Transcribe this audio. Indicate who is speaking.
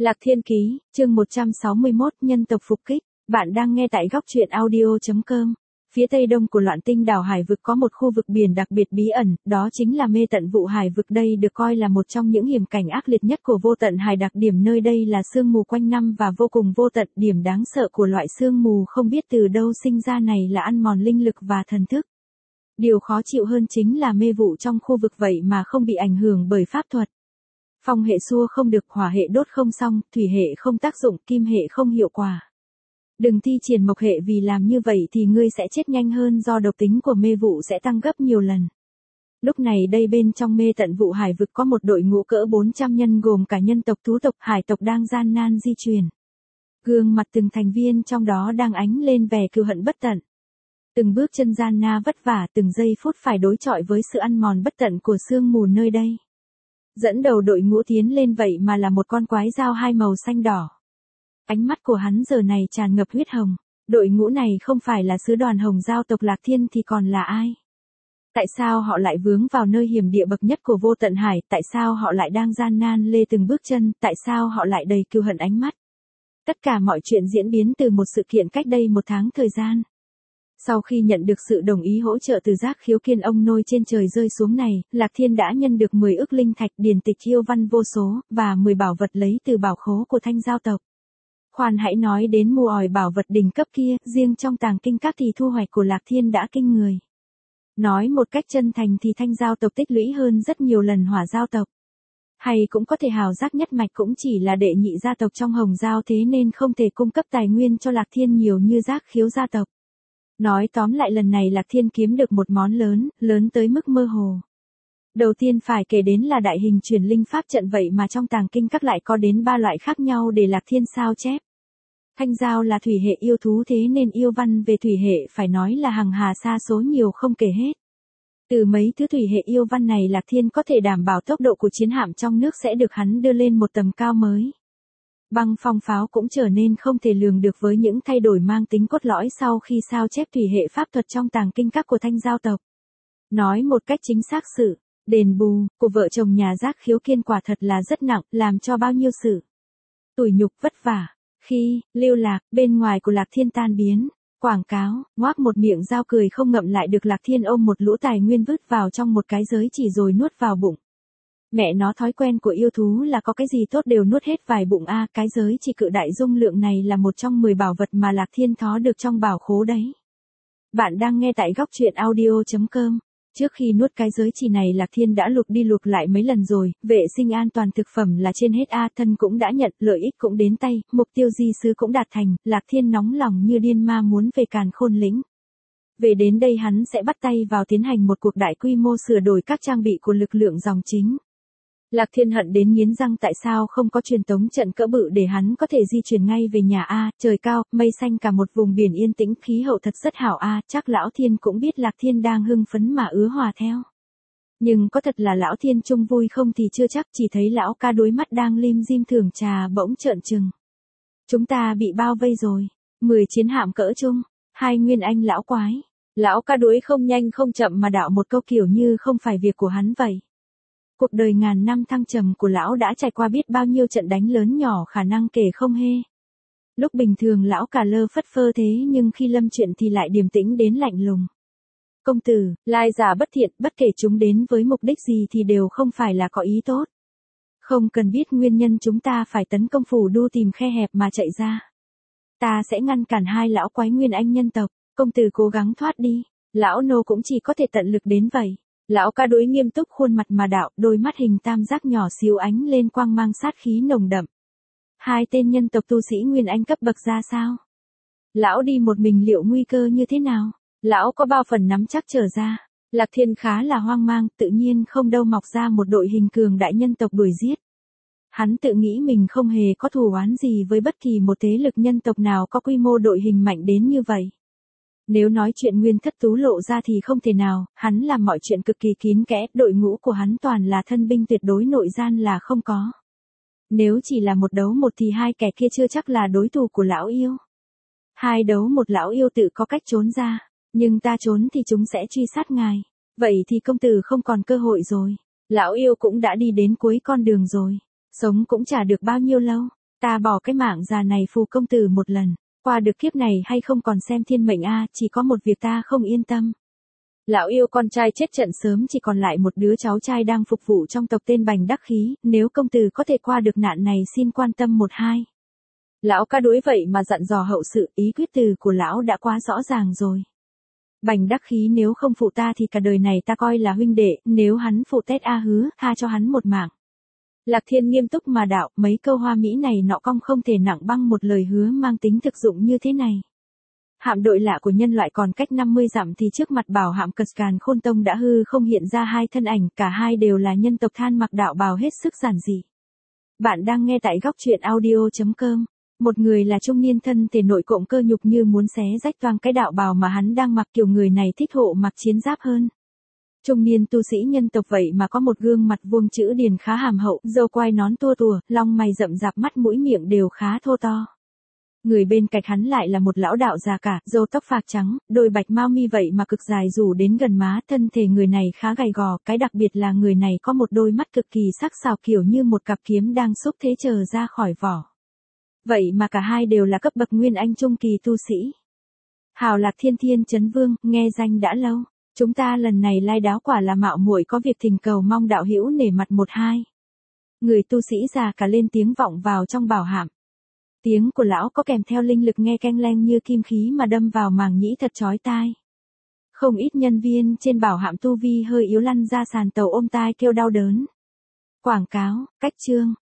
Speaker 1: Lạc Thiên Ký, chương 161, nhân tộc phục kích. Bạn đang nghe tại góc truyện audio.com. Phía tây đông của Loạn Tinh đảo Hải vực có một khu vực biển đặc biệt bí ẩn, đó chính là Mê Tận Vụ Hải vực. Đây được coi là một trong những hiểm cảnh ác liệt nhất của Vô Tận Hải. Đặc điểm nơi đây là sương mù quanh năm và vô cùng vô tận. Điểm đáng sợ của loại sương mù không biết từ đâu sinh ra này là ăn mòn linh lực và thần thức. Điều khó chịu hơn chính là mê vụ trong khu vực vậy mà không bị ảnh hưởng bởi pháp thuật. Phong hệ xua không được, hỏa hệ đốt không xong, thủy hệ không tác dụng, kim hệ không hiệu quả. Đừng thi triển mộc hệ vì làm như vậy thì ngươi sẽ chết nhanh hơn do độc tính của mê vụ sẽ tăng gấp nhiều lần. Lúc này đây bên trong Mê Tận Vụ Hải vực có một đội ngũ cỡ 400 nhân gồm cả nhân tộc, thú tộc, hải tộc đang gian nan di chuyển. Gương mặt từng thành viên trong đó đang ánh lên vẻ cừu hận bất tận. Từng bước chân gian na vất vả, từng giây phút phải đối chọi với sự ăn mòn bất tận của sương mù nơi đây. Dẫn đầu đội ngũ tiến lên vậy mà là một con quái dao hai màu xanh đỏ. Ánh mắt của hắn giờ này tràn ngập huyết hồng. Đội ngũ này không phải là sứ đoàn Hồng Giao tộc Lạc Thiên thì còn là ai? Tại sao họ lại vướng vào nơi hiểm địa bậc nhất của Vô Tận Hải? Tại sao họ lại đang gian nan lê từng bước chân? Tại sao họ lại đầy cừu hận ánh mắt? Tất cả mọi chuyện diễn biến từ một sự kiện cách đây 1 tháng thời gian. Sau khi nhận được sự đồng ý hỗ trợ từ Giác Khiếu Kiên ông nôi trên trời rơi xuống này, Lạc Thiên đã nhân được 10 ức linh thạch, điển tịch yêu văn vô số, và 10 bảo vật lấy từ bảo khố của Thanh Giao tộc. Khoan hãy nói đến mùa ỏi bảo vật đỉnh cấp kia, riêng trong tàng kinh các thì thu hoạch của Lạc Thiên đã kinh người. Nói một cách chân thành thì Thanh Giao tộc tích lũy hơn rất nhiều lần Hỏa Giao tộc. Hay cũng có thể Hào Giác nhất mạch cũng chỉ là đệ nhị gia tộc trong Hồng Giao, thế nên không thể cung cấp tài nguyên cho Lạc Thiên nhiều như Giác Khiếu gia tộc. Nói tóm lại lần này Lạc Thiên kiếm được một món lớn tới mức mơ hồ. Đầu tiên phải kể đến là đại hình truyền linh pháp trận, vậy mà trong tàng kinh các lại có đến 3 loại khác nhau để Lạc Thiên sao chép. Thanh Giao là thủy hệ yêu thú, thế nên yêu văn về thủy hệ phải nói là hằng hà sa số nhiều không kể hết. Từ mấy thứ thủy hệ yêu văn này Lạc Thiên có thể đảm bảo tốc độ của chiến hạm trong nước sẽ được hắn đưa lên một tầm cao mới. Băng phong pháo cũng trở nên không thể lường được với những thay đổi mang tính cốt lõi sau khi sao chép thủy hệ pháp thuật trong tàng kinh các của Thanh Giao tộc. Nói một cách chính xác, sự đền bù của vợ chồng nhà Giác Khiếu Kiên quả thật là rất nặng, làm cho bao nhiêu sự tủi nhục vất vả khi lưu lạc bên ngoài của Lạc Thiên tan biến. Quảng cáo, ngoác một miệng dao cười không ngậm lại được, Lạc Thiên ôm một lũ tài nguyên vứt vào trong một cái giới chỉ rồi nuốt vào bụng. Mẹ nó, thói quen của yêu thú là có cái gì tốt đều nuốt hết vài bụng a. Cái giới chỉ cự đại dung lượng này là một trong 10 bảo vật mà Lạc Thiên thó được trong bảo khố đấy. Bạn đang nghe tại góc truyện audio.com. Trước khi nuốt cái giới chỉ này Lạc Thiên đã lục đi lục lại mấy lần rồi, vệ sinh an toàn thực phẩm là trên hết a, thân cũng đã nhận, lợi ích cũng đến tay, mục tiêu di sứ cũng đạt thành, Lạc Thiên nóng lòng như điên ma muốn về Càn Khôn lĩnh. Về đến đây hắn sẽ bắt tay vào tiến hành một cuộc đại quy mô sửa đổi các trang bị của lực lượng dòng chính. Lạc Thiên hận đến nghiến răng, tại sao không có truyền tống trận cỡ bự để hắn có thể di chuyển ngay về nhà a, trời cao, mây xanh, cả một vùng biển yên tĩnh, khí hậu thật rất hảo a, chắc Lão Thiên cũng biết Lạc Thiên đang hưng phấn mà ứa hòa theo. Nhưng có thật là Lão Thiên chung vui không thì chưa chắc, chỉ thấy lão ca đuối mắt đang lim dim thưởng trà bỗng trợn trừng. Chúng ta bị bao vây rồi, 10 chiến hạm cỡ chung, 2 nguyên anh lão quái. Lão ca đuối không nhanh không chậm mà đạo một câu kiểu như không phải việc của hắn vậy. Cuộc đời ngàn năm thăng trầm của lão đã trải qua biết bao nhiêu trận đánh lớn nhỏ khả năng kể không hê. Lúc bình thường lão cả lơ phất phơ thế nhưng khi lâm chuyện thì lại điềm tĩnh đến lạnh lùng. Công tử, lai giả bất thiện, bất kể chúng đến với mục đích gì thì đều không phải là có ý tốt. Không cần biết nguyên nhân chúng ta phải tấn công phủ đu tìm khe hẹp mà chạy ra. Ta sẽ ngăn cản 2 lão quái nguyên anh nhân tộc, công tử cố gắng thoát đi, lão nô cũng chỉ có thể tận lực đến vậy. Lão ca đối nghiêm túc khuôn mặt mà đạo, đôi mắt hình tam giác nhỏ xíu ánh lên quang mang sát khí nồng đậm. 2 tên nhân tộc tu sĩ nguyên anh cấp bậc ra sao? Lão đi một mình liệu nguy cơ như thế nào? Lão có bao phần nắm chắc trở ra? Lạc Thiên khá là hoang mang, tự nhiên không đâu mọc ra một đội hình cường đại nhân tộc đuổi giết. Hắn tự nghĩ mình không hề có thù oán gì với bất kỳ một thế lực nhân tộc nào có quy mô đội hình mạnh đến như vậy. Nếu nói chuyện Nguyên Thất Tú lộ ra thì không thể nào, hắn làm mọi chuyện cực kỳ kín kẽ, đội ngũ của hắn toàn là thân binh tuyệt đối, nội gian là không có. Nếu chỉ là một đấu một thì 2 kẻ kia chưa chắc là đối thủ của lão yêu. 2 đấu một lão yêu tự có cách trốn ra, nhưng ta trốn thì chúng sẽ truy sát ngài. Vậy thì công tử không còn cơ hội rồi. Lão yêu cũng đã đi đến cuối con đường rồi, sống cũng chả được bao nhiêu lâu. Ta bỏ cái mạng già này phù công tử một lần, qua được kiếp này hay không còn xem thiên mệnh a, chỉ có một việc ta không yên tâm. Lão yêu con trai chết trận sớm, chỉ còn lại một đứa cháu trai đang phục vụ trong tộc tên Bành Đắc Khí, nếu công tử có thể qua được nạn này xin quan tâm một hai. Lão ca đuổi vậy mà dặn dò hậu sự, ý quyết từ của lão đã quá rõ ràng rồi. Bành Đắc Khí nếu không phụ ta thì cả đời này ta coi là huynh đệ, nếu hắn phụ Tết A hứa, tha cho hắn một mạng. Lạc Thiên nghiêm túc mà đạo, mấy câu hoa mỹ này nọ cong không thể nặng băng một lời hứa mang tính thực dụng như thế này. Hạm đội lạ của nhân loại còn cách 50 dặm thì trước mặt bảo hạm Cật Càn Khôn Tông đã hư không hiện ra hai thân ảnh, cả hai đều là nhân tộc than mặc đạo bào hết sức giản dị. Bạn đang nghe tại góc truyện audio.com. Một người là trung niên thân thể nội cộm cơ nhục như muốn xé rách toang cái đạo bào mà hắn đang mặc, kiểu người này thích hộ mặc chiến giáp hơn. Trung niên tu sĩ nhân tộc vậy mà có một gương mặt vuông chữ điền khá hàm hậu, râu quai nón tua tùa, lông mày rậm rạp, mắt mũi miệng đều khá thô to. Người bên cạnh hắn lại là một lão đạo già cả, râu tóc phạc trắng, đôi bạch mao mi vậy mà cực dài rủ đến gần má, thân thể người này khá gầy gò, cái đặc biệt là người này có một đôi mắt cực kỳ sắc sảo kiểu như một cặp kiếm đang xúc thế chờ ra khỏi vỏ. Vậy mà cả hai đều là cấp bậc nguyên anh trung kỳ tu sĩ. Hào Lạc Thiên Thiên Chấn Vương, nghe danh đã lâu. Chúng ta lần này lai đáo quả là mạo muội có việc thỉnh cầu, mong đạo hữu nể mặt một hai. Người tu sĩ già cả lên tiếng vọng vào trong bảo hạm. Tiếng của lão có kèm theo linh lực nghe keng leng như kim khí mà đâm vào màng nhĩ thật chói tai. Không ít nhân viên trên bảo hạm tu vi hơi yếu lăn ra sàn tàu ôm tai kêu đau đớn. Quảng cáo, cách chương,